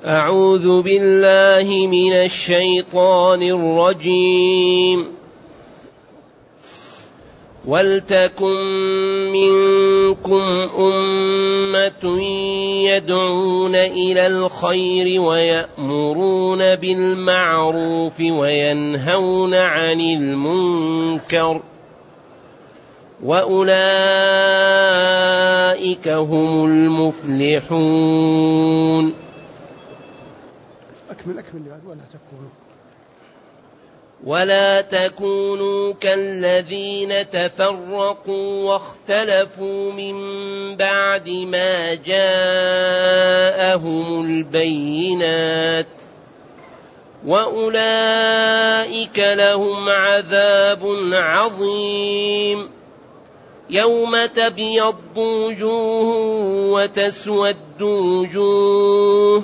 أعوذ بالله من الشيطان الرجيم. ولتكن منكم أمة يدعون إلى الخير ويأمرون بالمعروف وينهون عن المنكر وأولئك هم المفلحون. أكمل ولا تكونوا كالذين تفرقوا واختلفوا من بعد ما جاءهم البينات وأولئك لهم عذاب عظيم. يوم تبيض وجوه وتسود وجوه،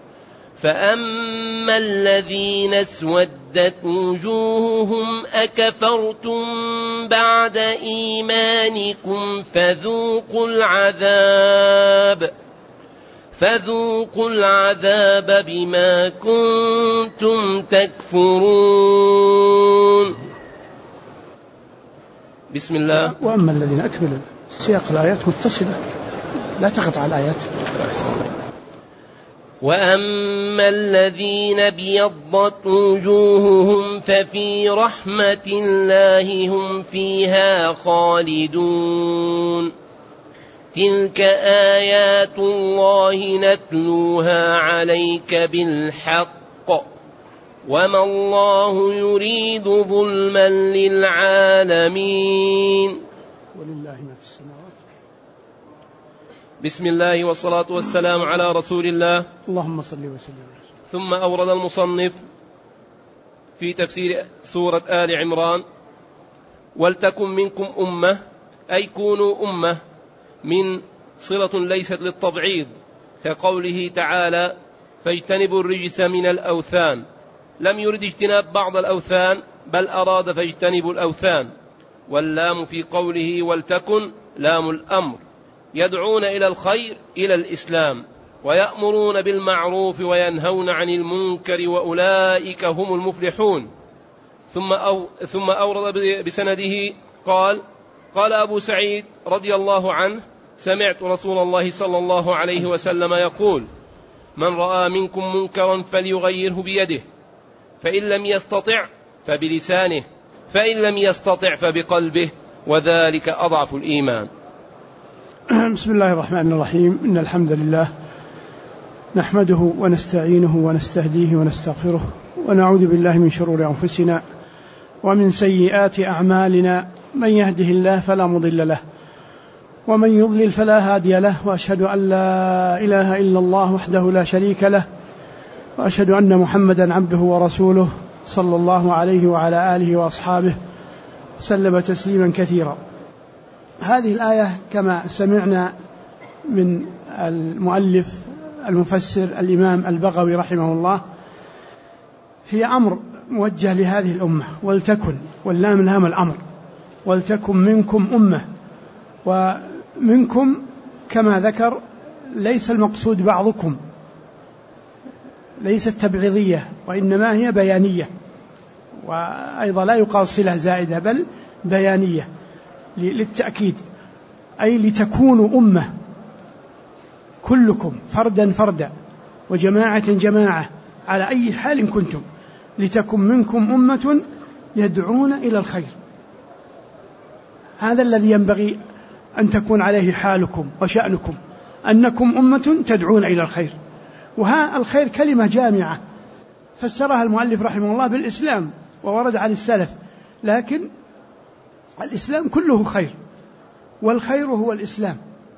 فأما الذين اسودت وجوههم أكفرتم بعد إيمانكم فذوقوا العذاب بما كنتم تكفرون. بسم الله. وأما الذين أكملوا سياق الآيات متصلة لا تقطع الآيات. وأما الذين بيضت وجوههم ففي رحمة الله هم فيها خالدون. تلك آيات الله نتلوها عليك بالحق وما الله يريد ظلما للعالمين. ولله ما في السماوات. بسم الله والصلاة والسلام على رسول الله. اللهم صل وسلم. ثم أورد المصنف في تفسير سورة آل عمران: ولتكن منكم أمة، أي كونوا أمة، من صلة ليست للتبعيض، كقوله تعالى: فاجتنبوا الرجس من الأوثان. لم يرد اجتناب بعض الأوثان، بل أراد فاجتنبوا الأوثان. واللام في قوله ولتكن لام الأمر، يدعون إلى الخير، إلى الإسلام، ويأمرون بالمعروف وينهون عن المنكر وأولئك هم المفلحون. ثم أورد بسنده قال أبو سعيد رضي الله عنه: سمعت رسول الله صلى الله عليه وسلم يقول: من رأى منكم منكرا فليغيره بيده، فإن لم يستطع فبلسانه، فإن لم يستطع فبقلبه، وذلك أضعف الإيمان. بسم الله الرحمن الرحيم. إن الحمد لله نحمده ونستعينه ونستهديه ونستغفره، ونعوذ بالله من شرور أنفسنا ومن سيئات أعمالنا. من يهده الله فلا مضل له، ومن يضلل فلا هادي له، وأشهد أن لا إله إلا الله وحده لا شريك له، وأشهد أن محمدا عبده ورسوله صلى الله عليه وعلى آله وأصحابه وسلم تسليما كثيرا. هذه الآية كما سمعنا من المؤلف المفسر الإمام البغوي رحمه الله هي أمر موجه لهذه الأمة. ولتكن، واللام لام الأمر، ولتكن منكم أمة. ومنكم كما ذكر ليس المقصود بعضكم، ليست تبعيضية، وإنما هي بيانية، وأيضا لا يقال صلة زائدة بل بيانية للتأكيد، أي لتكونوا أمة كلكم فردا فردا وجماعة جماعة على أي حال كنتم، لتكن منكم أمة يدعون إلى الخير. هذا الذي ينبغي أن تكون عليه حالكم وشأنكم، أنكم أمة تدعون إلى الخير. وها الخير كلمة جامعة فسرها المؤلف رحمه الله بالإسلام، وورد عن السلف، لكن الإسلام كله خير، والخير هو الإسلام،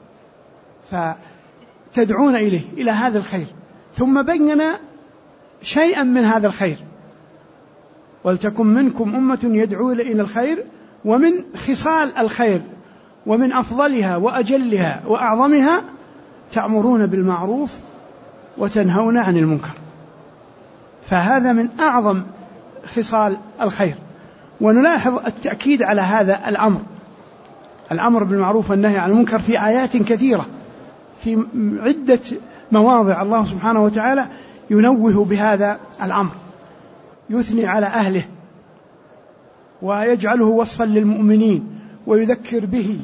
فتدعون إلى هذا الخير. ثم بينا شيئا من هذا الخير: ولتكن منكم أمة يدعون إلى الخير. ومن خصال الخير ومن أفضلها وأجلها وأعظمها تأمرون بالمعروف وتنهون عن المنكر، فهذا من أعظم خصال الخير. ونلاحظ التأكيد على هذا الأمر بالمعروف والنهي عن المنكر في آيات كثيرة، في عدة مواضع الله سبحانه وتعالى ينوه بهذا الأمر، يثني على أهله ويجعله وصفا للمؤمنين ويذكر به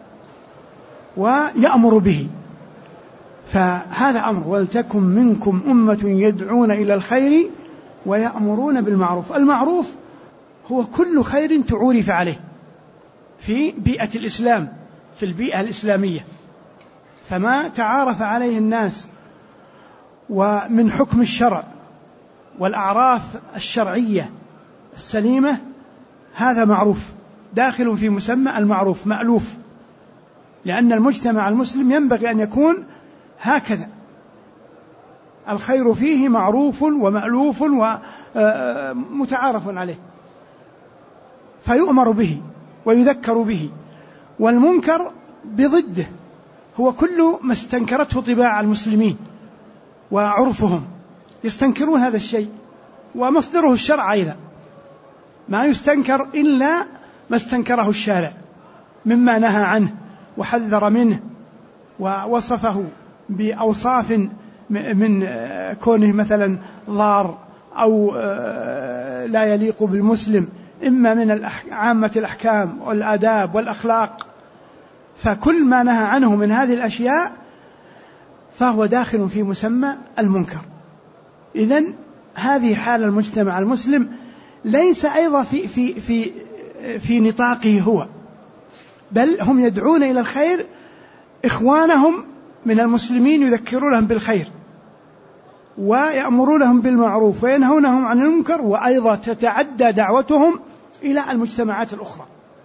ويأمر به. فهذا أمر: ولتكن منكم أمة يدعون إلى الخير ويأمرون بالمعروف. المعروف هو كل خير تعورف عليه في بيئة الإسلام، في البيئة الإسلامية، فما تعارف عليه الناس ومن حكم الشرع والأعراف الشرعية السليمة هذا معروف، داخل في مسمى المعروف، مألوف، لأن المجتمع المسلم ينبغي أن يكون هكذا، الخير فيه معروف ومألوف ومتعارف عليه، فيؤمر به ويذكر به. والمنكر بضده هو كل ما استنكرته طباع المسلمين وعرفهم، يستنكرون هذا الشيء، ومصدره الشرع أيضا، ما يستنكر إلا ما استنكره الشارع مما نهى عنه وحذر منه ووصفه بأوصاف من كونه مثلا ضار أو لا يليق بالمسلم، إما من عامة الأحكام والآداب والأخلاق. فكل ما نهى عنه من هذه الأشياء فهو داخل في مسمى المنكر. إذن هذه حال المجتمع المسلم، ليس أيضا في نطاقه هو، بل هم يدعون إلى الخير، إخوانهم من المسلمين يذكرونهم بالخير ويأمرونهم بالمعروف وينهونهم عن المنكر، وأيضا تتعدى دعوتهم إلى المجتمعات الأخرى.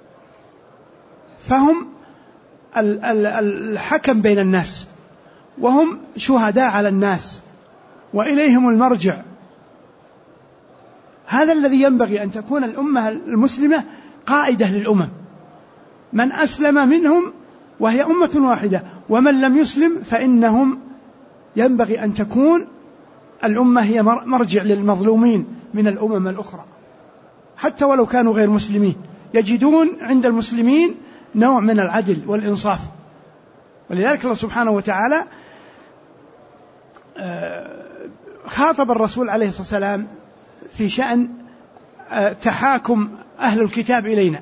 فهم الحكم بين الناس، وهم شهداء على الناس، وإليهم المرجع. هذا الذي ينبغي أن تكون الأمة المسلمة قائدة للأمم، من أسلم منهم وهي أمة واحدة، ومن لم يسلم فإنهم ينبغي أن تكون الأمة هي مرجع للمظلومين من الأمم الأخرى، حتى ولو كانوا غير مسلمين، يجدون عند المسلمين نوع من العدل والإنصاف. ولذلك الله سبحانه وتعالى خاطب الرسول عليه الصلاة والسلام في شأن تحاكم أهل الكتاب إلينا،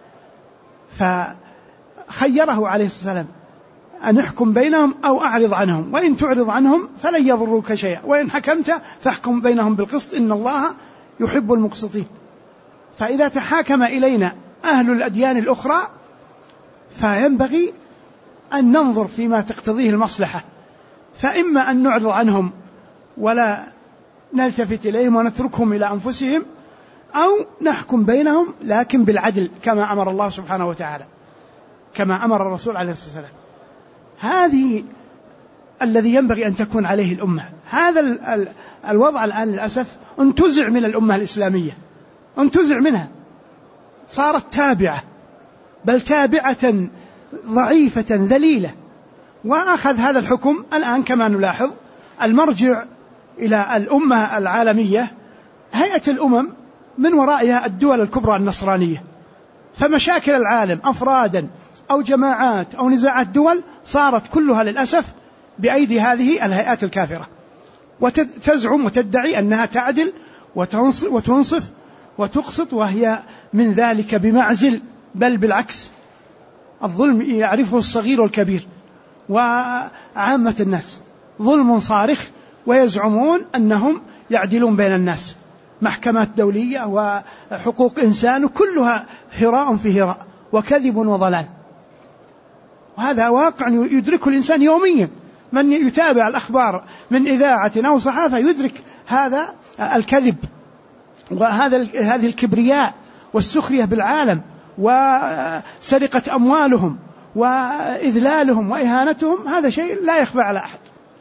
فخيره عليه الصلاة والسلام أن يحكم بينهم أو أعرض عنهم، وإن تعرض عنهم فلن يضروك شيئا، وإن حكمت فاحكم بينهم بالقسط إن الله يحب المقسطين. فإذا تحاكم إلينا أهل الأديان الأخرى فينبغي أن ننظر فيما تقتضيه المصلحة، فإما أن نعرض عنهم ولا نلتفت إليهم ونتركهم إلى أنفسهم، أو نحكم بينهم لكن بالعدل كما أمر الله سبحانه وتعالى، كما أمر الرسول عليه الصلاة والسلام. هذه الذي ينبغي أن تكون عليه الأمة. هذا الوضع الآن للأسف انتزع من الأمة الإسلامية، انتزع منها، صارت تابعة، بل تابعة ضعيفة ذليلة. وأخذ هذا الحكم الآن كما نلاحظ المرجع إلى الأمة العالمية هيئة الأمم، من ورائها الدول الكبرى النصرانية. فمشاكل العالم أفرادا أو جماعات أو نزاعات دول صارت كلها للأسف بأيدي هذه الهيئات الكافرة، وتزعم وتدعي أنها تعدل وتنصف وتقسط، وهي من ذلك بمعزل، بل بالعكس، الظلم يعرفه الصغير والكبير وعامة الناس، ظلم صارخ، ويزعمون أنهم يعدلون بين الناس. محكمات دولية وحقوق إنسان كلها هراء في هراء وكذب وضلال، وهذا واقع يدركه الإنسان يوميا. من يتابع الأخبار من إذاعة أو صحافة يدرك هذا الكذب وهذه الكبرياء والسخرية بالعالم وسرقة أموالهم وإذلالهم وإهانتهم، هذا شيء لا يخفى على أحد.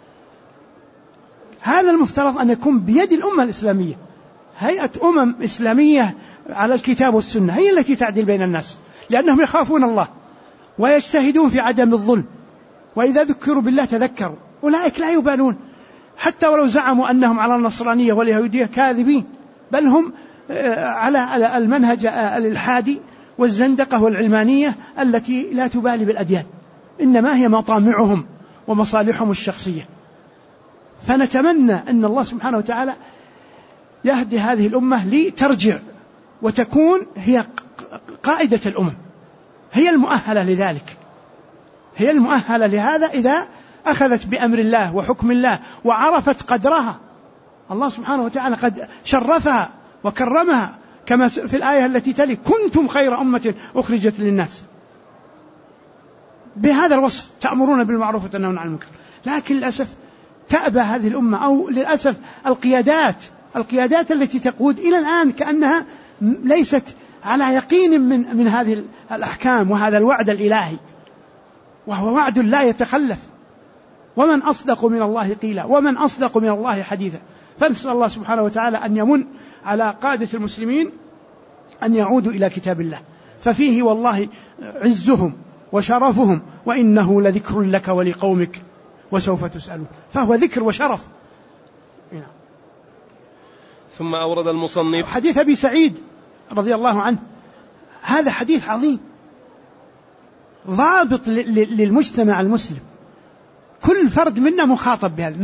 هذا المفترض أن يكون بيد الأمة الإسلامية، هيئة أمم إسلامية على الكتاب والسنة هي التي تعدل بين الناس، لأنهم يخافون الله ويجتهدون في عدم الظلم، وإذا ذكروا بالله تذكروا. أولئك لا يبالون، حتى ولو زعموا أنهم على النصرانية واليهودية كاذبين، بل هم على المنهج الإلحادي والزندقة والعلمانية التي لا تبالي بالأديان، إنما هي مطامعهم ومصالحهم الشخصية. فنتمنى أن الله سبحانه وتعالى يهدي هذه الأمة لترجع وتكون هي قائدة الأمم، هي المؤهلة لذلك، هي المؤهلة لهذا إذا أخذت بأمر الله وحكم الله وعرفت قدرها. الله سبحانه وتعالى قد شرفها وكرمها كما في الآية التي تلي: كنتم خير أمة أخرجت للناس. بهذا الوصف تأمرون بالمعروف وتنهون عن المنكر. لكن للأسف تأبى هذه الأمة، أو للأسف القيادات التي تقود إلى الآن كأنها ليست على يقين من هذه الأحكام وهذا الوعد الإلهي، وهو وعد لا يتخلف. ومن أصدق من الله قيلا ومن أصدق من الله حديثا. فنسأل الله سبحانه وتعالى أن يمن على قادة المسلمين أن يعودوا إلى كتاب الله، ففيه والله عزهم وشرفهم، وإنه لذكر لك ولقومك وسوف تسألون. فهو ذكر وشرف. ثم أورد المصنف حديث أبي سعيد رضي الله عنه، هذا حديث عظيم ضابط للمجتمع المسلم. كل فرد منا مخاطب بهذا: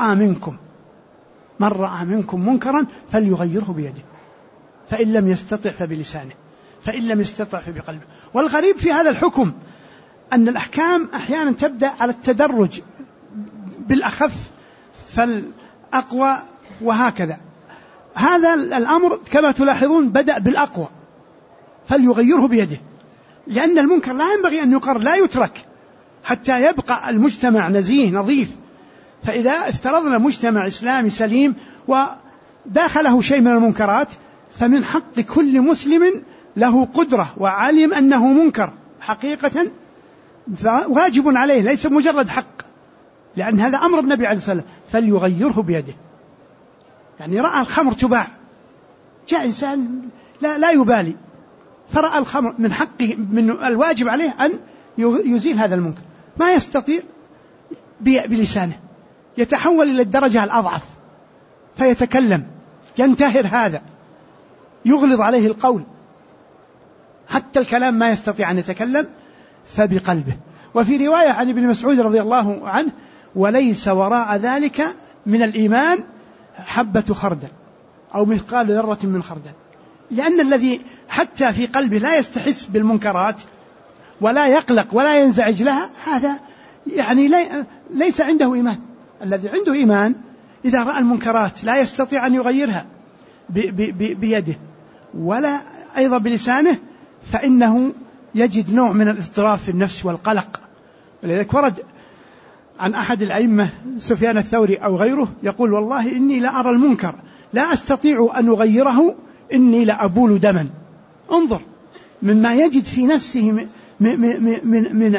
من رأى منكم منكرا فليغيره بيده، فإن لم يستطع فبلسانه، فإن لم يستطع فبقلبه. والغريب في هذا الحكم أن الأحكام أحيانا تبدأ على التدرج بالأخف فالأقوى وهكذا. هذا الأمر كما تلاحظون بدأ بالأقوى، فليغيره بيده، لأن المنكر لا ينبغي أن يقر، لا يترك حتى يبقى المجتمع نزيه نظيف. فإذا افترضنا مجتمع إسلامي سليم وداخله شيء من المنكرات، فمن حق كل مسلم له قدرة وعلم أنه منكر حقيقة واجب عليه، ليس مجرد حق، لأن هذا أمر النبي عليه الصلاة والسلام: فليغيره بيده. يعني رأى الخمر تباع، جاء إنسان لا يبالي فرأى الخمر، من حقه، من الواجب عليه أن يزيل هذا المنكر. ما يستطيع بلسانه، يتحول إلى الدرجة الأضعف فيتكلم، ينتهر هذا، يغلظ عليه القول، حتى الكلام ما يستطيع أن يتكلم، فبقلبه. وفي رواية عن ابن مسعود رضي الله عنه: وليس وراء ذلك من الإيمان حبة خردل أو مثقال ذرة من خردل. لأن الذي حتى في قلبه لا يستحس بالمنكرات ولا يقلق ولا ينزعج لها، هذا يعني ليس عنده إيمان. الذي عنده إيمان إذا رأى المنكرات لا يستطيع أن يغيرها بيده ولا أيضا بلسانه، فإنه يجد نوع من الاضطراب في النفس والقلق. ولذلك ورد عن أحد الأئمة سفيان الثوري أو غيره يقول: والله إني لا أرى المنكر لا أستطيع أن أغيره، إني لأبول دما. انظر مما يجد في نفسه من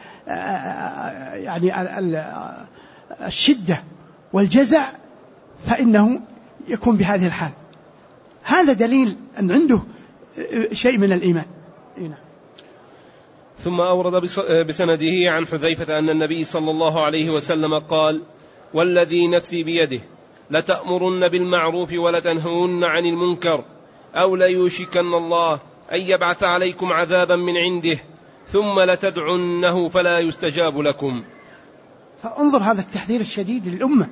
يعني الشدة والجزع، فإنه يكون بهذه الحال. هذا دليل أن عنده شيء من الإيمان. ثم أورد بسنده عن حذيفة أن النبي صلى الله عليه وسلم قال: والذي نفسي بيده لتأمرن بالمعروف ولتنهون عن المنكر، أو ليوشكن الله أن يبعث عليكم عذابا من عنده ثم لتدعنه فلا يستجاب لكم. فانظر هذا التحذير الشديد للأمة.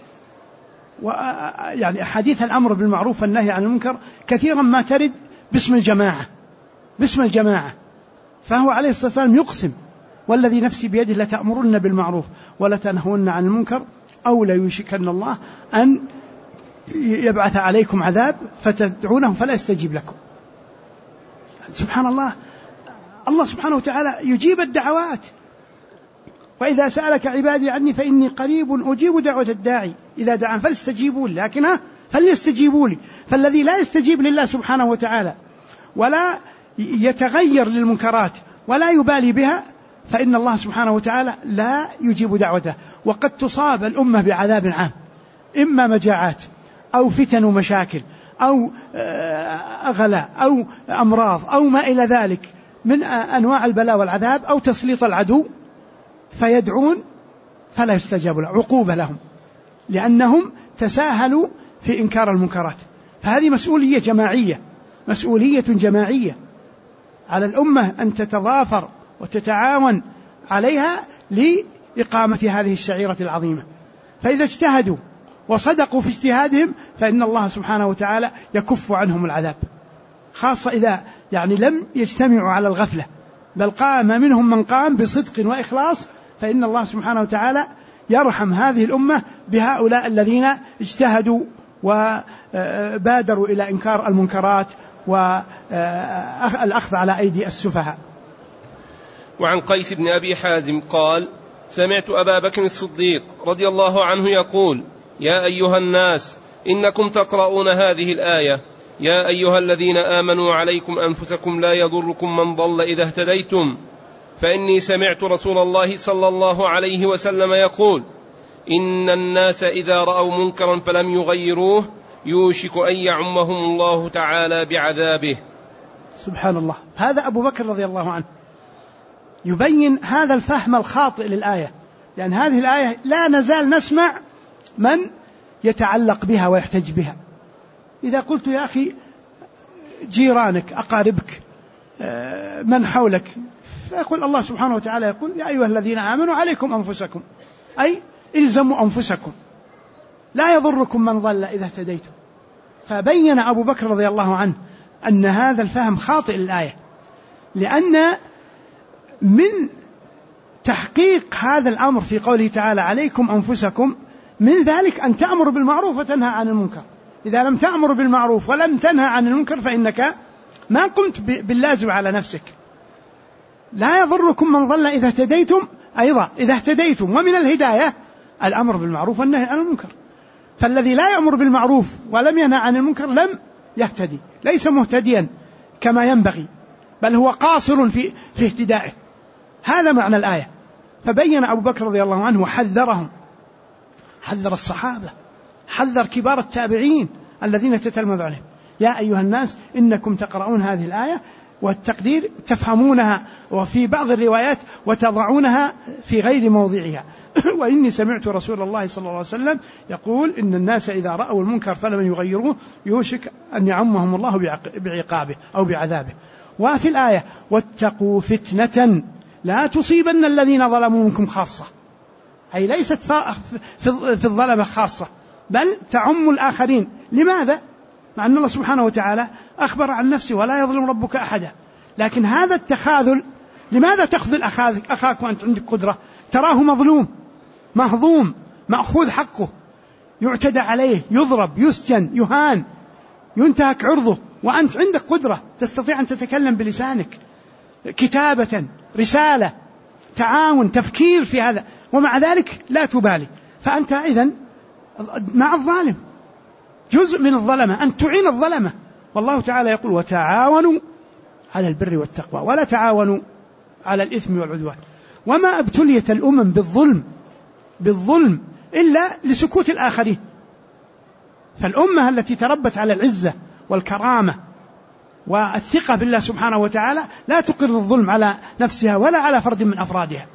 ويعني أحاديث الأمر بالمعروف والنهي عن المنكر كثيرا ما ترد باسم الجماعة. فهو عليه الصلاة والسلام يقسم: والذي نفسي بيده لتأمرن بالمعروف ولتنهون عن المنكر، أو ليوشكن الله أن يبعث عليكم عذاب فتدعونه فلا يستجيب لكم. سبحان الله، الله سبحانه وتعالى يجيب الدعوات: وإذا سألك عبادي عني فإني قريب أجيب دعوة الداعي إذا دعان فليستجيبوا لي، لكن فليستجيبوا لي. فالذي لا يستجيب لله سبحانه وتعالى ولا يتغير للمنكرات ولا يبالي بها، فإن الله سبحانه وتعالى لا يجيب دعوته. وقد تصاب الأمة بعذاب عام، إما مجاعات أو فتن ومشاكل أو أغلاء أو أمراض أو ما إلى ذلك من أنواع البلاء والعذاب، أو تسليط العدو فيدعون فلا يستجاب له، عقوبة لهم لأنهم تساهلوا في إنكار المنكرات. فهذه مسؤولية جماعية على الأمة أن تتضافر وتتعاون عليها لإقامة هذه الشعيرة العظيمة. فإذا اجتهدوا وصدقوا في اجتهادهم فإن الله سبحانه وتعالى يكف عنهم العذاب، خاصة إذا لم يجتمعوا على الغفلة بل قام منهم من قام بصدق وإخلاص، فإن الله سبحانه وتعالى يرحم هذه الأمة بهؤلاء الذين اجتهدوا وبادروا إلى إنكار المنكرات والأخذ على أيدي السفهاء. وعن قيس بن أبي حازم قال: سمعت أبا بكر الصديق رضي الله عنه يقول: يا أيها الناس إنكم تقرؤون هذه الآية: يا أيها الذين آمنوا عليكم أنفسكم لا يضركم من ضل إذا اهتديتم، فإني سمعت رسول الله صلى الله عليه وسلم يقول: إن الناس إذا رأوا منكرا فلم يغيروه يوشك أن يعمهم الله تعالى بعذابه. سبحان الله. هذا أبو بكر رضي الله عنه يبين هذا الفهم الخاطئ للآية، لأن هذه الآية لا نزال نسمع من يتعلق بها ويحتج بها. إذا قلت يا أخي جيرانك أقاربك من حولك، فيقول الله سبحانه وتعالى يقول: يا أيها الذين آمنوا عليكم أنفسكم، أي إلزموا أنفسكم لا يضركم من ضل إذا اهتديتم. فبين أبو بكر رضي الله عنه أن هذا الفهم خاطئ للآية، لأن من تحقيق هذا الأمر في قوله تعالى عليكم أنفسكم من ذلك أن تأمر بالمعروف وتنهى عن المنكر. إذا لم تأمر بالمعروف ولم تنهى عن المنكر فإنك ما قمت باللازم على نفسك. لا يضركم من ضل إذا اهتديتم، أيضا إذا اهتديتم، ومن الهداية الأمر بالمعروف والنهي عن المنكر. فالذي لا يأمر بالمعروف ولم ينهى عن المنكر لم يهتدي، ليس مهتديا كما ينبغي، بل هو قاصر في اهتدائه. هذا معنى الآية. فبين أبو بكر رضي الله عنه وحذرهم، حذر الصحابة، حذر كبار التابعين الذين تتلمذ عليهم: يا أيها الناس إنكم تقرؤون هذه الآية، والتقدير تفهمونها وفي بعض الروايات وتضعونها في غير موضعها. وإني سمعت رسول الله صلى الله عليه وسلم يقول: إن الناس إذا رأوا المنكر فلم يغيروه يوشك أن يعمهم الله بعقابه أو بعذابه. وفي الآية: واتقوا فتنة لا تصيبن الذين ظلموا منكم خاصة، أي ليست في الظلمة خاصة بل تعم الآخرين. لماذا؟ مع أن الله سبحانه وتعالى أخبر عن نفسه: ولا يظلم ربك أحدا. لكن هذا التخاذل، لماذا تخذل أخاك وأنت عندك قدرة؟ تراه مظلوم مهضوم مأخوذ حقه، يعتدى عليه، يضرب، يسجن، يهان، ينتهك عرضه، وأنت عندك قدرة تستطيع أن تتكلم بلسانك، كتابة، رسالة، تعاون، تفكير في هذا، ومع ذلك لا تبالي. فأنت إذن مع الظالم، جزء من الظلمة، أن تعين الظلمة. والله تعالى يقول: وتعاونوا على البر والتقوى ولا تعاونوا على الإثم والعدوان. وما ابتليت الأمم بالظلم إلا لسكوت الآخرين. فالأمة التي تربت على العزة والكرامة والثقة بالله سبحانه وتعالى لا تقر الظلم على نفسها ولا على فرد من أفرادها.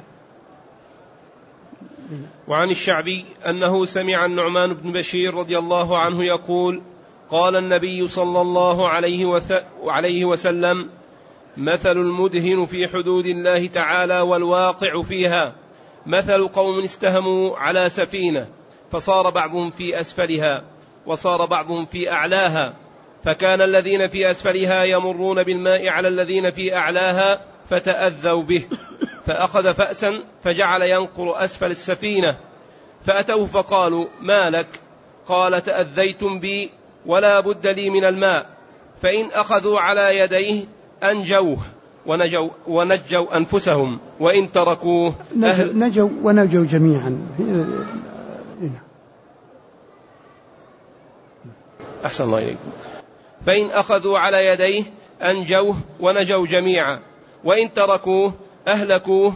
وعن الشعبي أنه سمع النعمان بن بشير رضي الله عنه يقول: قال النبي صلى الله عليه وسلم: مثل المدهن في حدود الله تعالى والواقع فيها مثل قوم استهموا على سفينة، فصار بعضهم في أسفلها وصار بعضهم في أعلاها، فكان الذين في أسفلها يمرون بالماء على الذين في أعلاها فتأذوا به، فأخذ فأسا فجعل ينقر أسفل السفينة، فأتوه فقالوا: ما لك؟ قال: تأذيتم بي ولا بد لي من الماء، فإن أخذوا على يديه أنجوه ونجوا أنفسهم، وإن تركوه نجوا ونجوا جميعا. أحسن الله إليكم. فإن أخذوا على يديه أنجوه ونجوا جميعا، وإن تركوه أهلكوه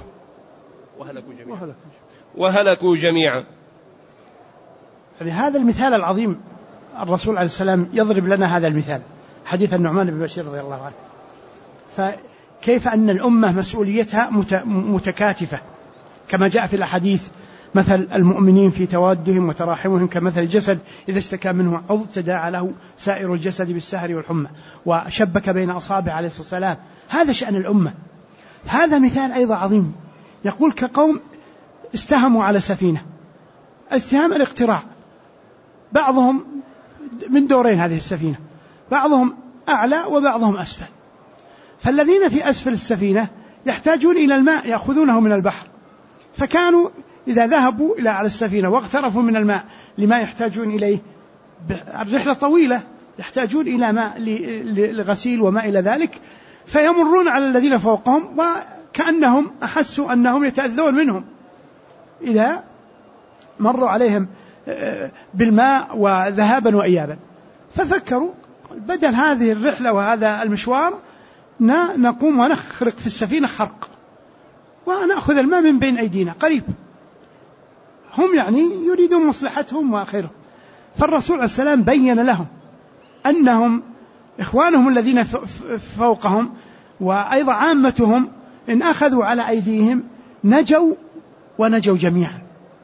وهلكوا جميعا. يعني هذا المثال العظيم الرسول عليه السلام يضرب لنا هذا المثال، حديث النعمان بن بشير رضي الله عنه. فكيف أن الأمة مسؤوليتها متكاتفة كما جاء في الأحاديث: مثل المؤمنين في توادهم وتراحمهم كمثل الجسد إذا اشتكى منه عضو تداعى له سائر الجسد بالسهر والحمى، وشبك بين أصابع عليه الصلاة والسلام. هذا شأن الأمة. هذا مثال أيضا عظيم، يقول: كقوم استهموا على سفينة، الاتهام الاقتراع، بعضهم من دورين هذه السفينة، بعضهم أعلى وبعضهم أسفل، فالذين في أسفل السفينة يحتاجون إلى الماء يأخذونه من البحر، فكانوا إذا ذهبوا إلى على السفينة واغترفوا من الماء لما يحتاجون إليه، الرحلة طويلة يحتاجون إلى ماء لغسيل وما إلى ذلك، فيمرون على الذين فوقهم وكأنهم أحسوا أنهم يتأذون منهم إذا مروا عليهم بالماء وذهابا وإيابا، ففكروا بدل هذه الرحلة وهذا المشوار نقوم ونخرق في السفينة خرق ونأخذ الماء من بين أيدينا قريب. هم يعني يريدون مصلحتهم وآخره. فالرسول عليه السلام بين لهم أنهم إخوانهم الذين فوقهم وأيضا عامتهم إن أخذوا على أيديهم نجوا ونجوا جميعا،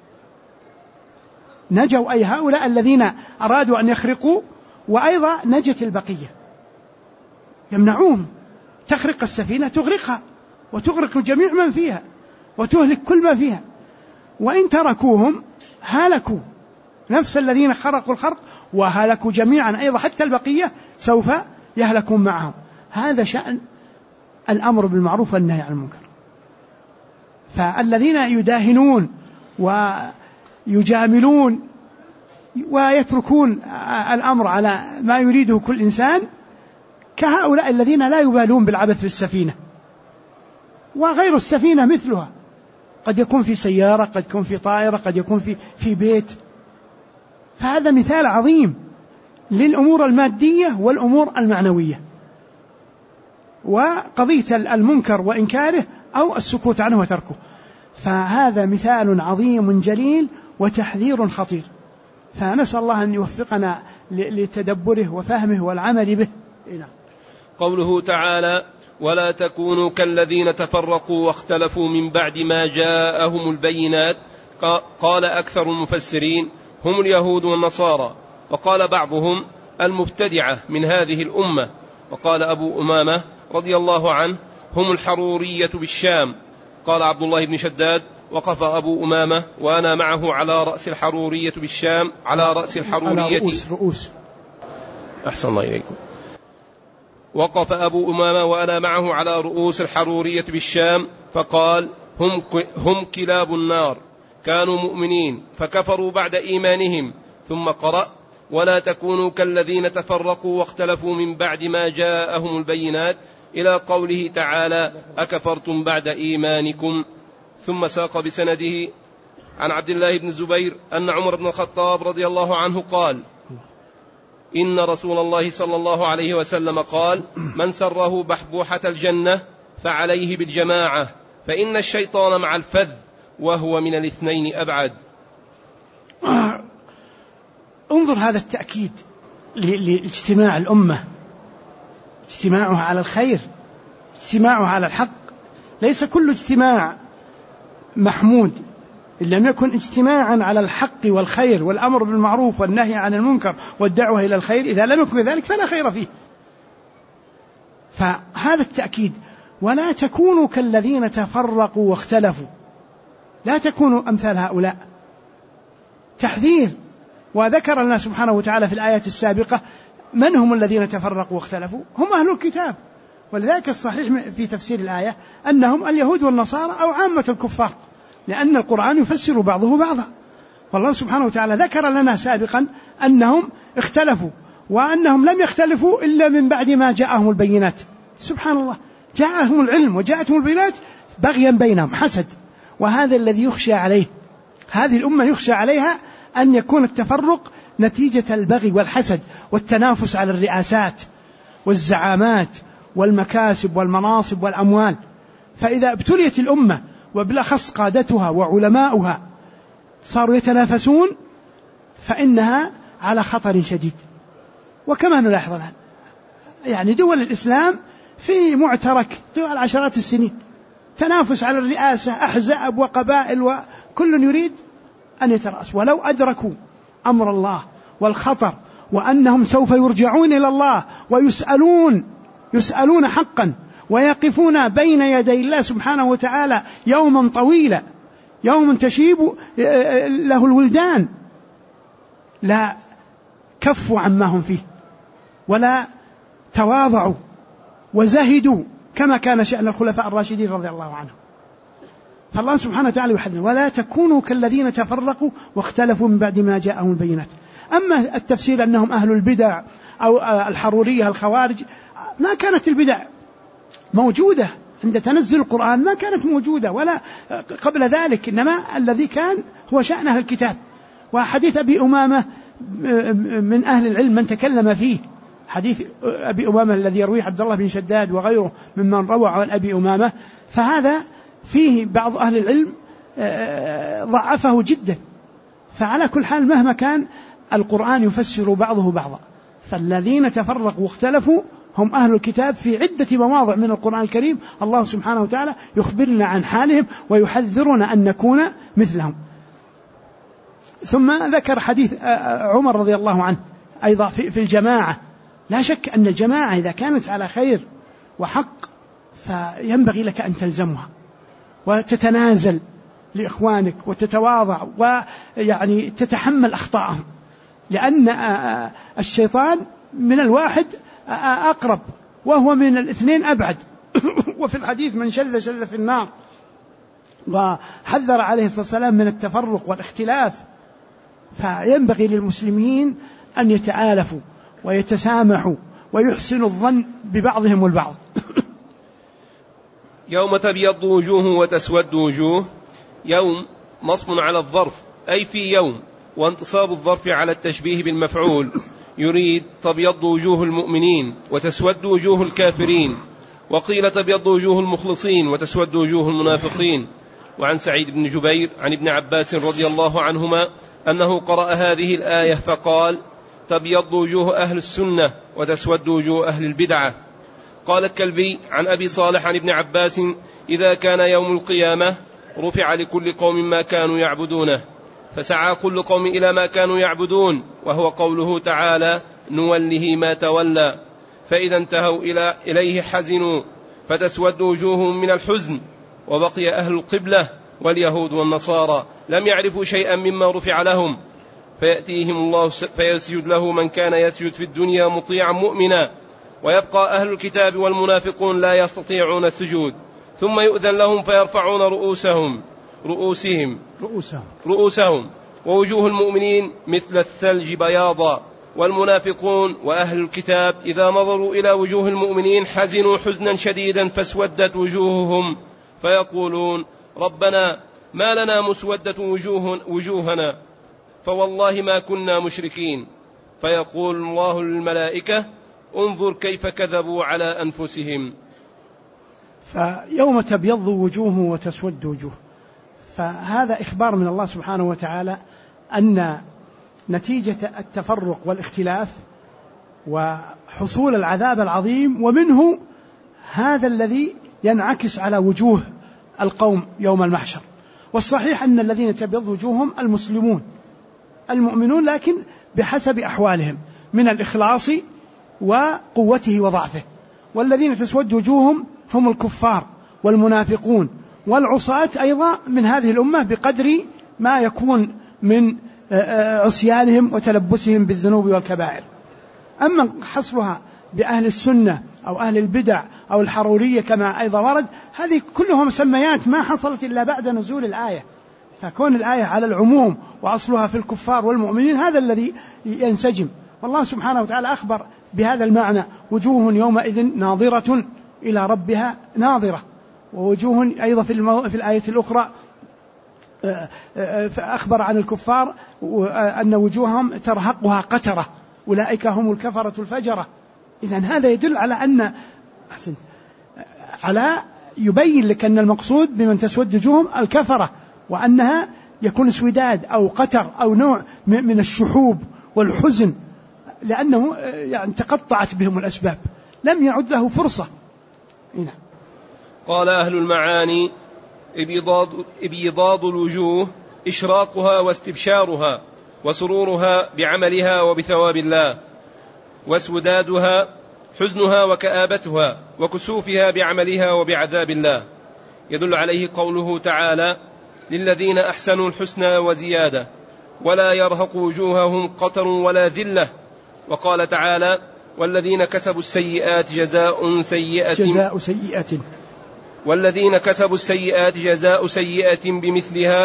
نجوا أي هؤلاء الذين أرادوا أن يخرقوا، وأيضا نجت البقية، يمنعوهم، تخرق السفينة تغرقها وتغرق جميع من فيها وتهلك كل ما فيها، وإن تركوهم هلكوا نفس الذين خرقوا الخرق وهلكوا جميعا أيضا، حتى البقية سوف يهلكون معهم. هذا شأن الأمر بالمعروف والنهي عن المنكر. فالذين يداهنون ويجاملون ويتركون الأمر على ما يريده كل إنسان كهؤلاء الذين لا يبالون بالعبث في السفينة، وغير السفينة مثلها، قد يكون في سيارة، قد يكون في طائرة، قد يكون في بيت. فهذا مثال عظيم للأمور المادية والأمور المعنوية، وقضية المنكر وإنكاره أو السكوت عنه وتركه. فهذا مثال عظيم جليل وتحذير خطير، فنسأل الله أن يوفقنا لتدبره وفهمه والعمل به. قوله تعالى: ولا تكونوا كالذين تفرقوا واختلفوا من بعد ما جاءهم البينات، قال أكثر المفسرين هم اليهود والنصارى، وقال بعضهم المبتدعة من هذه الأمة، وقال أبو أمامة رضي الله عنه هم الحرورية بالشام. قال عبد الله بن شداد: وقف أبو أمامة وأنا معه على رأس الحرورية بالشام، على رأس الحرورية رؤوس. أحسن الله إليكم. وقف أبو أمامة وأنا معه على رؤوس الحرورية بالشام، فقال: هم كلاب النار، كانوا مؤمنين فكفروا بعد إيمانهم. ثم قرأ: ولا تكونوا كالذين تفرقوا واختلفوا من بعد ما جاءهم البينات، إلى قوله تعالى: أكفرتم بعد إيمانكم. ثم ساق بسنده عن عبد الله بن الزبير أن عمر بن الخطاب رضي الله عنه قال: إن رسول الله صلى الله عليه وسلم قال: من سره بحبوحة الجنة فعليه بالجماعة، فإن الشيطان مع الفذ وهو من الاثنين أبعد. انظر هذا التأكيد لاجتماع الأمة، اجتماعها على الخير، اجتماعها على الحق. ليس كل اجتماع محمود إن لم يكن اجتماعا على الحق والخير والأمر بالمعروف والنهي عن المنكر والدعوة إلى الخير. إذا لم يكن ذلك فلا خير فيه. فهذا التأكيد: ولا تكونوا كالذين تفرقوا واختلفوا، لا تكونوا أمثال هؤلاء. تحذير. وذكر لنا سبحانه وتعالى في الآيات السابقة من هم الذين تفرقوا واختلفوا، هم أهل الكتاب. ولذلك الصحيح في تفسير الآية أنهم اليهود والنصارى أو عامة الكفار، لأن القرآن يفسر بعضه بعضا. والله سبحانه وتعالى ذكر لنا سابقا أنهم اختلفوا، وأنهم لم يختلفوا إلا من بعد ما جاءهم البينات. سبحان الله، جاءهم العلم وجاءتهم البينات بغيا بينهم، حسد. وهذا الذي يخشى عليه هذه الأمة، يخشى عليها أن يكون التفرق نتيجة البغي والحسد والتنافس على الرئاسات والزعامات والمكاسب والمناصب والأموال. فإذا ابتليت الأمة وبالأخص قادتها وعلماؤها صاروا يتنافسون فإنها على خطر شديد. وكما نلاحظ الآن يعني دول الإسلام في معترك دول عشرات السنين، تنافس على الرئاسة، أحزاب وقبائل وكل يريد أن يترأس. ولو أدركوا أمر الله والخطر وأنهم سوف يرجعون إلى الله ويسألون حقا ويقفون بين يدي الله سبحانه وتعالى يوما طويلا يوم تشيب له الولدان، لا كفوا عما هم فيه ولا تواضعوا وزهدوا كما كان شأن الخلفاء الراشدين رضي الله عنهم. فالله سبحانه وتعالى يحذر: ولا تكونوا كالذين تفرقوا واختلفوا من بعد ما جاءهم البينات. أما التفسير أنهم أهل البدع أو الحرورية الخوارج، ما كانت البدع موجودة عند تنزل القرآن، ما كانت موجودة ولا قبل ذلك، إنما الذي كان هو شأن أهل الكتاب. وحديث أبي أمامة من أهل العلم من تكلم فيه، حديث أبي أمامة الذي يرويه عبد الله بن شداد وغيره ممن روى عن أبي أمامة، فهذا فيه بعض أهل العلم ضعفه جدا. فعلى كل حال مهما كان القرآن يفسر بعضه بعضا، فالذين تفرقوا واختلفوا هم أهل الكتاب في عدة مواضع من القرآن الكريم. الله سبحانه وتعالى يخبرنا عن حالهم ويحذرنا أن نكون مثلهم. ثم ذكر حديث عمر رضي الله عنه أيضا في الجماعة. لا شك أن الجماعة إذا كانت على خير وحق فينبغي لك أن تلزمها وتتنازل لإخوانك وتتواضع ويعني تتحمل أخطاءهم، لأن الشيطان من الواحد أقرب وهو من الاثنين أبعد. وفي الحديث: من شذ شذ في النار. وحذر عليه الصلاة والسلام من التفرق والاختلاف. فينبغي للمسلمين أن يتآلفوا ويتسامحوا ويحسنوا الظن ببعضهم البعض. يوم تبيض وجوه وتسود وجوه. يوم نصب على الظرف أي في يوم، وانتصاب الظرف على التشبيه بالمفعول، يريد تبيض وجوه المؤمنين وتسود وجوه الكافرين. وقيل تبيض وجوه المخلصين وتسود وجوه المنافقين. وعن سعيد بن جبير عن ابن عباس رضي الله عنهما أنه قرأ هذه الآية فقال: تبيض وجوه أهل السنة وتسود وجوه أهل البدعة. قال الكلبي عن أبي صالح عن ابن عباس: إذا كان يوم القيامة رفع لكل قوم ما كانوا يعبدونه، فسعى كل قوم إلى ما كانوا يعبدون، وهو قوله تعالى: نوله ما تولى. فإذا انتهوا إليه حزنوا، فتسود وجوههم من الحزن. وبقي أهل القبلة واليهود والنصارى لم يعرفوا شيئا مما رفع لهم، فيأتيهم الله فيسجد له من كان يسجد في الدنيا مطيعا مؤمنا، ويبقى أهل الكتاب والمنافقون لا يستطيعون السجود، ثم يؤذن لهم فيرفعون رؤوسهم ووجوه المؤمنين مثل الثلج بياضا، والمنافقون وأهل الكتاب إذا نظروا إلى وجوه المؤمنين حزنوا حزنا شديدا فاسودت وجوههم، فيقولون: ربنا ما لنا مسودة وجوهنا، فوالله ما كنا مشركين. فيقول الله للملائكة: انظر كيف كذبوا على أنفسهم. فيوم تبيض وجوه وتسود وجوه، فهذا إخبار من الله سبحانه وتعالى أن نتيجة التفرق والاختلاف وحصول العذاب العظيم ومنه هذا الذي ينعكس على وجوه القوم يوم المحشر. والصحيح أن الذين تبيض وجوههم المسلمون المؤمنون، لكن بحسب أحوالهم من الإخلاص وقوته وضعفه. والذين تسود وجوههم هم الكفار والمنافقون والعصاة أيضا من هذه الأمة بقدر ما يكون من عصيانهم وتلبسهم بالذنوب والكبائر. أما حصرها بأهل السنة أو أهل البدع أو الحرورية كما أيضا ورد، هذه كلها مسميات ما حصلت إلا بعد نزول الآية، فكون الآية على العموم وأصلها في الكفار والمؤمنين هذا الذي ينسجم. والله سبحانه وتعالى أخبر بهذا المعنى: وجوه يومئذ ناظرة إلى ربها ناظرة. ووجوه أيضا في الآية الأخرى فأخبر عن الكفار أن وجوههم ترهقها قترة أولئك هم الكفرة الفجرة. إذن هذا يدل على أن يبين لك أن المقصود بمن تسود وجوههم الكفرة، وأنها يكون اسوداد أو قتر أو نوع من الشحوب والحزن، لأنه يعني تقطعت بهم الأسباب، لم يعد له فرصة. هنا قال أهل المعاني: إبيضاض الوجوه إشراقها واستبشارها وسرورها بعملها وبثواب الله، واسودادها حزنها وكآبتها وكسوفها بعملها وبعذاب الله. يدل عليه قوله تعالى: للذين أحسنوا الحسنى وزيادة ولا يرهق وجوههم قتر ولا ذلة. وقال تعالى والذين كسبوا السيئات جزاء سيئة والذين كسبوا السيئات جزاء سيئة بمثلها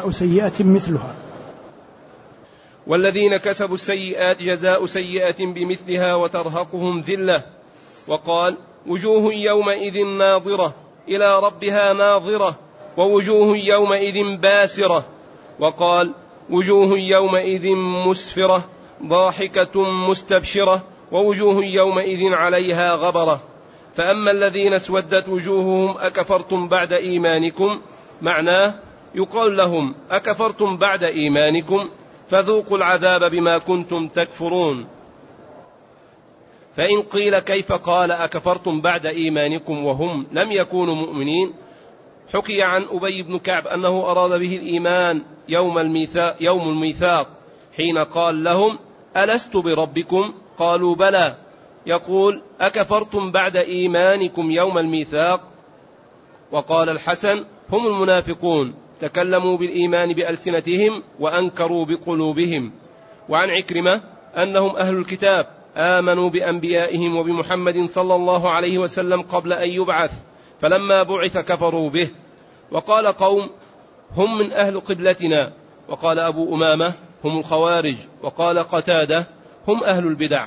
والذين كسبوا السيئات جزاء سيئة بمثلها وترهقهم ذلة. وقال وجوه يومئذ ناظرة إلى ربها ناظرة ووجوه يومئذ باسرة. وقال وجوه يومئذ مسفرة ضاحكة مستبشرة ووجوه يومئذ عليها غبرة. فأما الذين اسودت وجوههم أكفرتم بعد إيمانكم، معناه يقال لهم أكفرتم بعد إيمانكم فذوقوا العذاب بما كنتم تكفرون. فإن قيل كيف قال أكفرتم بعد إيمانكم وهم لم يكونوا مؤمنين، حكي عن أبي بن كعب أنه أراد به الإيمان يوم الميثاق حين قال لهم ألست بربكم؟ قالوا بلى. يقول أكفرتم بعد إيمانكم يوم الميثاق. وقال الحسن هم المنافقون تكلموا بالإيمان بألسنتهم وأنكروا بقلوبهم. وعن عكرمة أنهم أهل الكتاب آمنوا بأنبيائهم وبمحمد صلى الله عليه وسلم قبل أن يبعث، فلما بعث كفروا به. وقال قوم هم من أهل قبلتنا. وقال أبو أمامة هم الخوارج. وقال قتادة هم أهل البدع.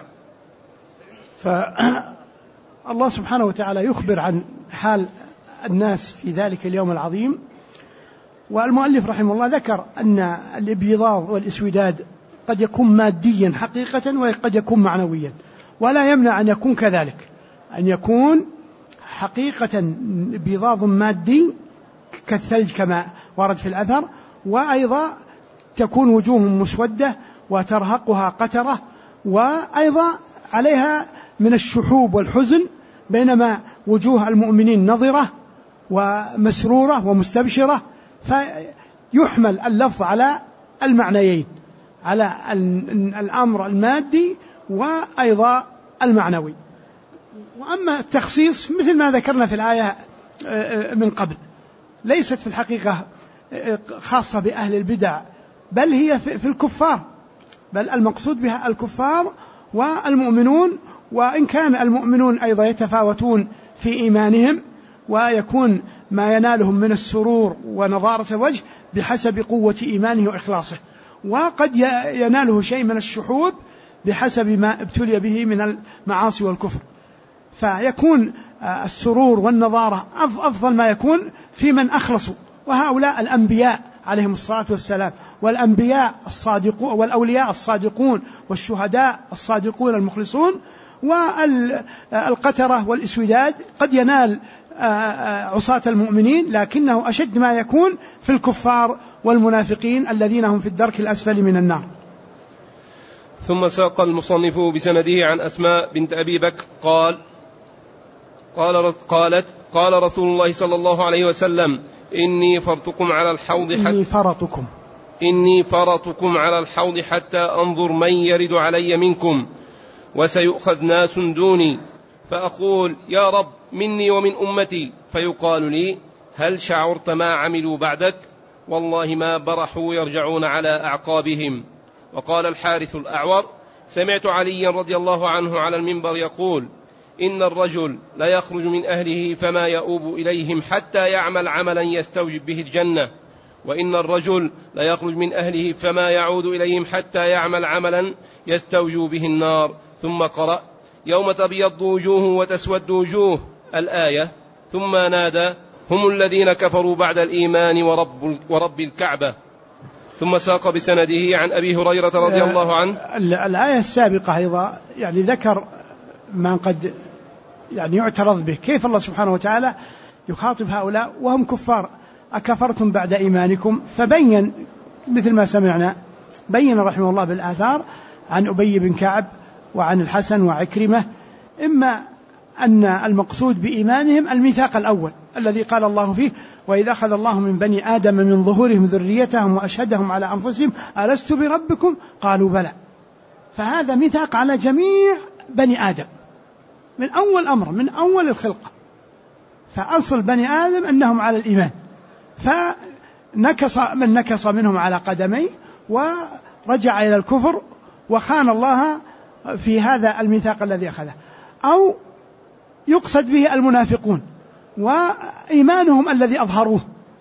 فالله سبحانه وتعالى يخبر عن حال الناس في ذلك اليوم العظيم. والمؤلف رحمه الله ذكر أن الابيضاض والاسوداد قد يكون ماديا حقيقة وقد يكون معنويا، ولا يمنع أن يكون كذلك، أن يكون حقيقة ابيضاض مادي كالثلج كما ورد في الأثر، وأيضا تكون وجوههم مسودة وترهقها قترة، وأيضا عليها من الشحوب والحزن، بينما وجوه المؤمنين نظرة ومسرورة ومستبشرة. فيحمل اللفظ على المعنيين، على الأمر المادي وأيضا المعنوي. وأما التخصيص مثل ما ذكرنا في الآية من قبل، ليست في الحقيقة خاصة بأهل البدع، بل هي في الكفار، بل المقصود بها الكفار والمؤمنون. وإن كان المؤمنون أيضا يتفاوتون في إيمانهم، ويكون ما ينالهم من السرور ونضارة الوجه بحسب قوة إيمانه وإخلاصه، وقد يناله شيء من الشحوب بحسب ما ابتلي به من المعاصي والكفر. فيكون السرور والنضارة أفضل ما يكون في من أخلصوا، وهؤلاء الأنبياء عليهم الصلاة والسلام، والأنبياء الصادقون والأولياء الصادقون والشهداء الصادقون المخلصون. والقترة والإسوداد قد ينال عصاة المؤمنين، لكنه أشد ما يكون في الكفار والمنافقين الذين هم في الدرك الأسفل من النار. ثم ساق المصنف بسنده عن أسماء بنت أبي بكر قال رسول الله صلى الله عليه وسلم إني فرطكم على الحوض حتى أنظر من يرد علي منكم، وسيؤخذ ناس دوني، فأقول يا رب مني ومن أمتي، فيقال لي هل شعرت ما عملوا بعدك؟ والله ما برحوا يرجعون على أعقابهم. وقال الحارث الأعور سمعت علي رضي الله عنه على المنبر يقول إن الرجل لا يخرج من أهله فما يؤوب إليهم حتى يعمل عملا يستوجب به الجنة، وإن الرجل لا يخرج من أهله فما يعود إليهم حتى يعمل عملا يستوجب به النار. ثم قرأ يوم تبيض وجوه وتسود وجوه الآية، ثم نادى هم الذين كفروا بعد الإيمان ورب الكعبة. ثم ساق بسنده عن أبي هريرة رضي الله عنه. الآية السابقة أيضا يعني ذكر ما قد يعني يعترض به، كيف الله سبحانه وتعالى يخاطب هؤلاء وهم كفار، أكفرتم بعد إيمانكم. فبين مثل ما سمعنا، بين رحمه الله بالآثار عن أبي بن كعب وعن الحسن وعكرمة، إما أن المقصود بإيمانهم الميثاق الأول الذي قال الله فيه وإذا أخذ الله من بني آدم من ظهورهم ذريتهم وأشهدهم على أنفسهم ألست بربكم قالوا بلى. فهذا ميثاق على جميع بني آدم من أول أمر، من أول الخلقة، فأصل بني آدم أنهم على الإيمان. من نكص منهم على قدميه ورجع إلى الكفر وخان الله في هذا الميثاق الذي أخذه، أو يقصد به المنافقون وإيمانهم الذي أظهروه،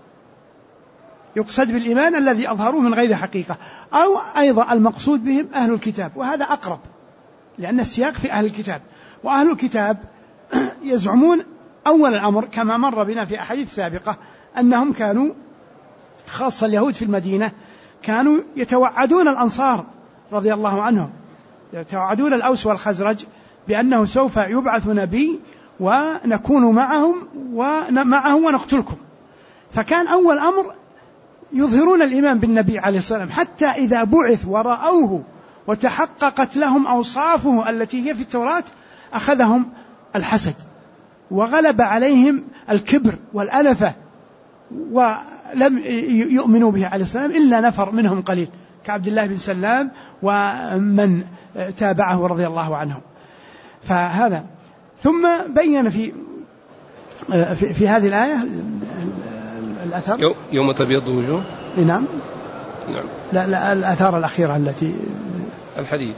يقصد بالإيمان الذي أظهروه من غير حقيقة، أو أيضا المقصود بهم أهل الكتاب، وهذا أقرب لأن السياق في أهل الكتاب. وأهل الكتاب يزعمون أول الأمر كما مر بنا في أحاديث سابقة أنهم كانوا خاصة اليهود في المدينة كانوا يتوعدون الأنصار رضي الله عنهم، يتوعدون الأوس والخزرج بأنه سوف يبعث نبي ونكون معه ونقتلكم. فكان أول أمر يظهرون الإيمان بالنبي عليه الصلاة والسلام، حتى إذا بعث ورأوه وتحققت لهم أوصافه التي هي في التوراة أخذهم الحسد وغلب عليهم الكبر والأنفة، ولم يؤمنوا به عليه السلام إلا نفر منهم قليل كعبد الله بن سلام ومن تابعه رضي الله عنهم. فهذا ثم بين في هذه الآية الأثر يوم تبيض وجوه. نعم. لا الآثار الأخيرة التي الحديث.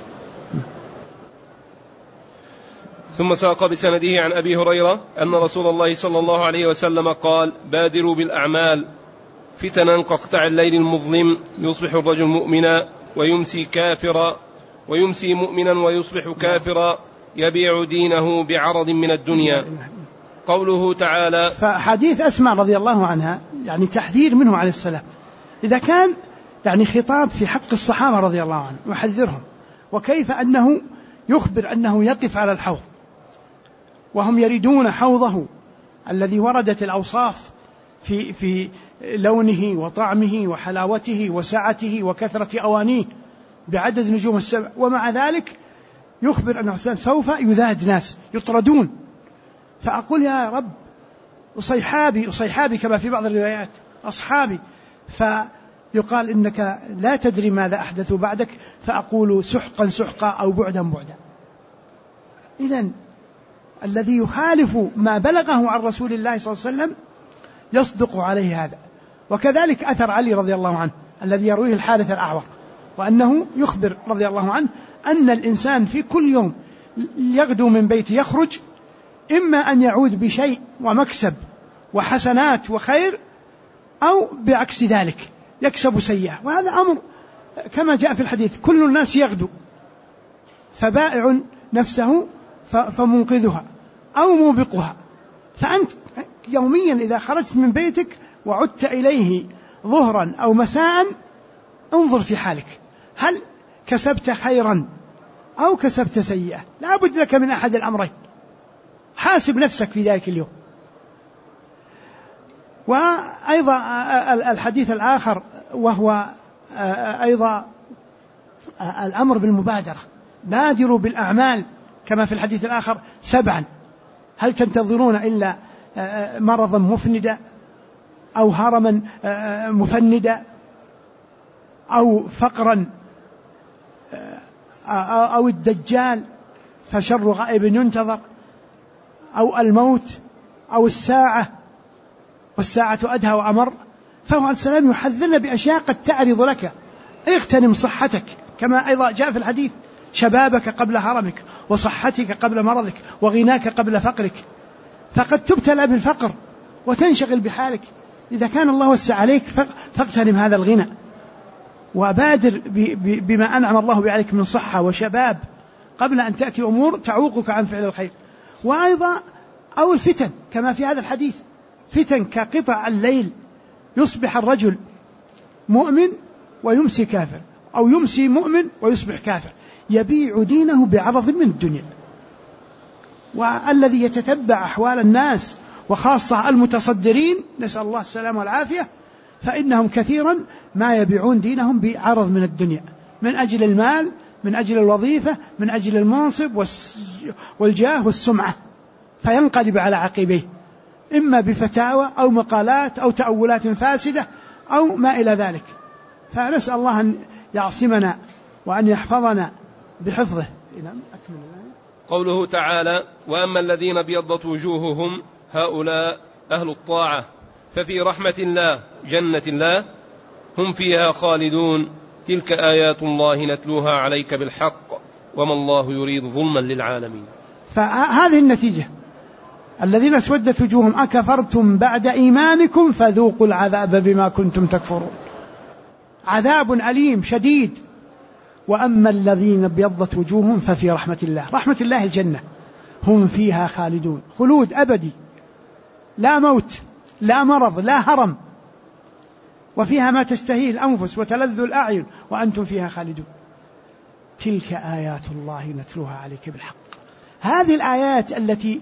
ثم ساق بسنده عن أبي هريرة أن رسول الله صلى الله عليه وسلم قال: بادروا بالأعمال فتنا كقطع الليل المظلم، يصبح الرجل مؤمنا ويمسي كافرا، ويمسي مؤمنا ويصبح كافرا، يبيع دينه بعرض من الدنيا. قوله تعالى. فحديث أسماء رضي الله عنها يعني تحذير منه عليه السلام، إذا كان يعني خطاب في حق الصحابة رضي الله عنهم وحذرهم، وكيف أنه يخبر أنه يقف على الحوض وهم يريدون حوضه الذي وردت الأوصاف في لونه وطعمه وحلاوته وسعته وكثرة أوانيه بعدد نجوم السبع، ومع ذلك يخبر أنه سوف يذاد ناس يطردون. فأقول يا رب أصيحابي كما في بعض الروايات أصحابي، فيقال إنك لا تدري ماذا أحدثوا بعدك، فأقول سحقا سحقا أو بعدا بعدا. إذن الذي يخالف ما بلغه عن رسول الله صلى الله عليه وسلم يصدق عليه هذا. وكذلك أثر علي رضي الله عنه الذي يرويه الحارث الأعور، وأنه يخبر رضي الله عنه أن الإنسان في كل يوم يغدو من بيته يخرج إما أن يعود بشيء ومكسب وحسنات وخير، أو بعكس ذلك يكسب سيئة. وهذا أمر كما جاء في الحديث: كل الناس يغدو، فبائع نفسه فمنقذها أو موبقها. فأنت يوميا إذا خرجت من بيتك وعدت إليه ظهرا أو مساء انظر في حالك، هل كسبت خيرا أو كسبت سيئة؟ لا بد لك من أحد الأمرين، حاسب نفسك في ذلك اليوم. وأيضا الحديث الآخر وهو أيضا الأمر بالمبادرة، بادروا بالأعمال كما في الحديث الآخر 7، هل تنتظرون إلا مرضا مفندا أو هرما مفندا أو فقرا أو الدجال فشر غائب ينتظر أو الموت أو الساعة والساعة أدهى وأمر. فهو عليه السلام يحذرنا بأشياء قد تعرض لك. اغتنم صحتك كما أيضا جاء في الحديث: شبابك قبل هرمك، وصحتك قبل مرضك، وغناك قبل فقرك. فقد تبتلى بالفقر وتنشغل بحالك، إذا كان الله وسع عليك فاغتنم هذا الغنى وبادر بما أنعم الله عليك من صحة وشباب قبل أن تأتي أمور تعوقك عن فعل الخير. وأيضا أو الفتن كما في هذا الحديث، فتن كقطع الليل، يصبح الرجل مؤمن ويمسي كافر، أو يمسي مؤمن ويصبح كافر، يبيع دينه بعرض من الدنيا. والذي يتتبع أحوال الناس وخاصة المتصدرين، نسأل الله السلامة والعافية، فإنهم كثيرا ما يبيعون دينهم بعرض من الدنيا، من أجل المال، من أجل الوظيفة، من أجل المنصب والجاه والسمعة، فينقلب على عقبيه إما بفتاوى أو مقالات أو تأولات فاسدة أو ما إلى ذلك. فنسأل الله أن يعصمنا وأن يحفظنا بحفظه. قوله تعالى: وأما الذين ابيضت وجوههم هؤلاء أهل الطاعة، ففي رحمة الله جنة الله هم فيها خالدون. تلك آيات الله نتلوها عليك بالحق وما الله يريد ظلما للعالمين. فهذه النتيجة: الذين اسودت وجوههم أكفرتم بعد إيمانكم فذوقوا العذاب بما كنتم تكفرون. عذاب أليم شديد. وأما الذين ابيضت وجوههم ففي رحمة الله، رحمة الله الجنة، هم فيها خالدون، خلود أبدي، لا موت لا مرض لا هرم، وفيها ما تشتهيه الأنفس وتلذ الأعين وأنتم فيها خالدون. تلك آيات الله نتلوها عليك بالحق. هذه الآيات التي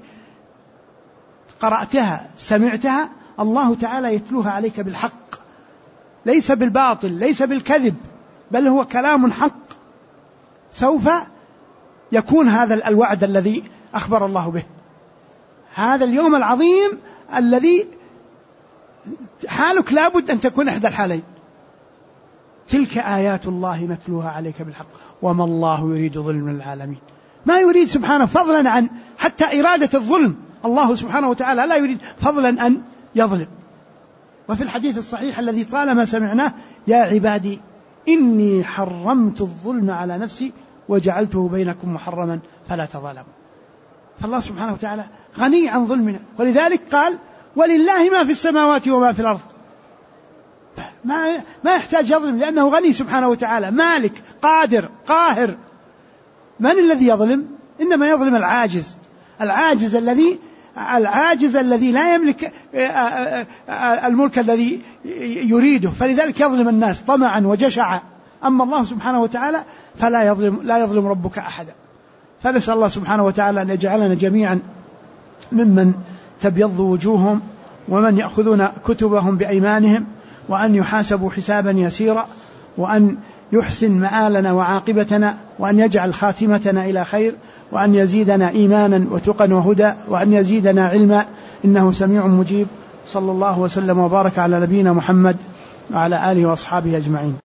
قرأتها سمعتها الله تعالى يتلوها عليك بالحق، ليس بالباطل ليس بالكذب، بل هو كلام حق. سوف يكون هذا الوعد الذي أخبر الله به، هذا اليوم العظيم الذي حالك لابد أن تكون إحدى الحالين. تلك آيات الله نتلوها عليك بالحق وما الله يريد ظلما للعالمين. ما يريد سبحانه فضلا عن حتى إرادة الظلم، الله سبحانه وتعالى لا يريد فضلا أن يظلم. وفي الحديث الصحيح الذي طالما سمعناه: يا عبادي إني حرمت الظلم على نفسي وجعلته بينكم محرما فلا تظالموا. فالله سبحانه وتعالى غني عن ظلمنا، ولذلك قال: ولله ما في السماوات وما في الأرض. ما يحتاج يظلم لأنه غني سبحانه وتعالى، مالك قادر قاهر. من الذي يظلم؟ إنما يظلم العاجز الذي لا يملك الملك الذي يريده، فلذلك يظلم الناس طمعا وجشعا. أما الله سبحانه وتعالى فلا يظلم ربك أحدا. فنسأل الله سبحانه وتعالى أن يجعلنا جميعا ممن تبيض وجوههم ومن يأخذون كتبهم بأيمانهم، وأن يحاسبوا حسابا يسيرا، وأن يحسن مآلنا وعاقبتنا، وأن يجعل خاتمتنا إلى خير، وأن يزيدنا إيمانا وتقا وهدى، وأن يزيدنا علما، إنه سميع مجيب. صلى الله وسلم وبارك على نبينا محمد وعلى آله وأصحابه أجمعين.